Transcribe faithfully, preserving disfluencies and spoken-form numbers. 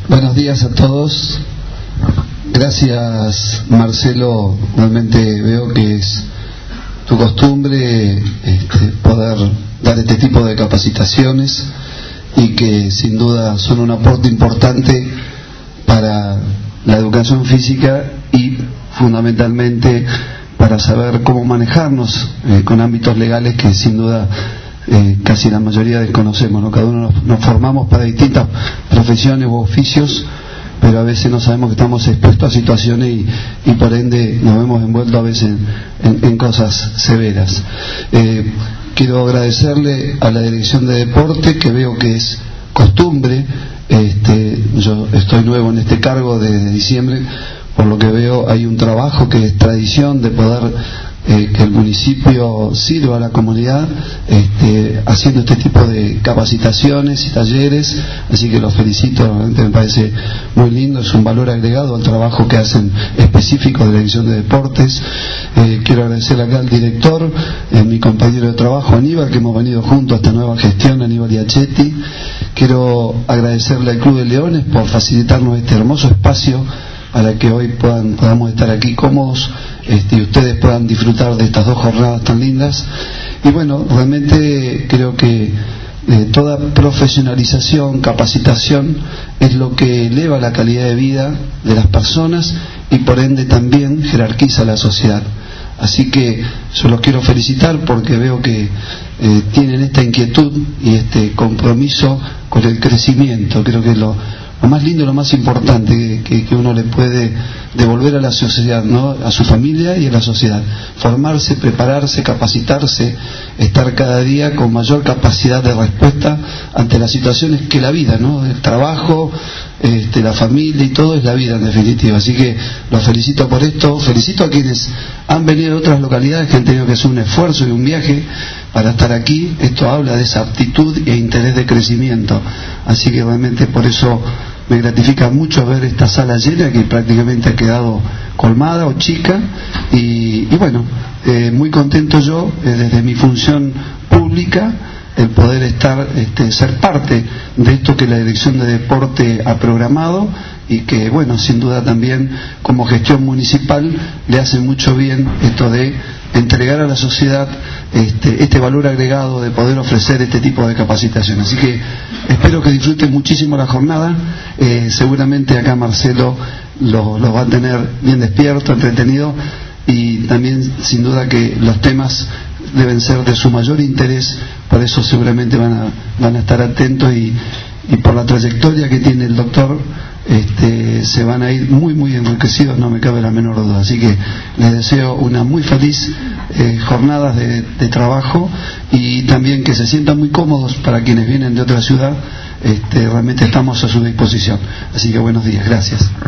Buenos días a todos. Gracias, Marcelo. Realmente veo que es tu costumbre este, poder dar este tipo de capacitaciones y que sin duda son un aporte importante para la educación física y fundamentalmente para saber cómo manejarnos eh, con ámbitos legales que sin duda eh, casi la mayoría desconocemos, ¿no? Cada uno nos, nos formamos para distintas profesiones u oficios, pero a veces no sabemos que estamos expuestos a situaciones y, y por ende nos vemos envueltos a veces en, en, en cosas severas. Eh, quiero agradecerle a la Dirección de Deporte, que veo que es costumbre. Este, yo estoy nuevo en este cargo desde diciembre, por lo que veo hay un trabajo que es tradición de poder eh, que el municipio sirva a la comunidad este, haciendo este tipo de capacitaciones y talleres, así que los felicito, realmente me parece muy lindo, es un valor agregado al trabajo que hacen específico de la Dirección de Deportes. Eh, quiero agradecer acá al director, eh, mi compañero de trabajo Aníbal, que hemos venido juntos a esta nueva gestión, Aníbal Iachetti. Quiero agradecerle al Club de Leones por facilitarnos este hermoso espacio para que hoy puedan, podamos estar aquí cómodos este, y ustedes puedan disfrutar de estas dos jornadas tan lindas. Y bueno, realmente creo que eh, toda profesionalización, capacitación es lo que eleva la calidad de vida de las personas y por ende también jerarquiza la sociedad. Así que yo los quiero felicitar porque veo que eh, tienen esta inquietud y este compromiso con el crecimiento. Creo que es lo, lo más lindo, lo más importante que, que uno le puede devolver a la sociedad, ¿no? A su familia y a la sociedad. Formarse, prepararse, capacitarse, estar cada día con mayor capacidad de respuesta ante las situaciones que la vida, ¿no? El trabajo, este, la familia y todo es la vida en definitiva. Así que los felicito por esto, felicito a quienes han venido de otras localidades que han tenido que hacer un esfuerzo y un viaje para estar aquí. Esto habla de esa aptitud e interés de crecimiento, así que realmente por eso me gratifica mucho ver esta sala llena que prácticamente ha quedado colmada o chica y, y bueno, eh, muy contento yo eh, desde mi función pública el poder estar, este, ser parte de esto que la Dirección de Deporte ha programado y que, bueno, sin duda también como gestión municipal le hace mucho bien esto de entregar a la sociedad este, este valor agregado de poder ofrecer este tipo de capacitación. Así que espero que disfruten muchísimo la jornada. Eh, seguramente acá Marcelo lo, lo va a tener bien despierto, entretenido y también sin duda que los temas deben ser de su mayor interés, por eso seguramente van a, van a estar atentos y, y por la trayectoria que tiene el doctor este, se van a ir muy muy enriquecidos, no me cabe la menor duda. Así que les deseo una muy feliz eh, jornada de, de trabajo y también que se sientan muy cómodos para quienes vienen de otra ciudad. Este, realmente estamos a su disposición, así que buenos días, gracias.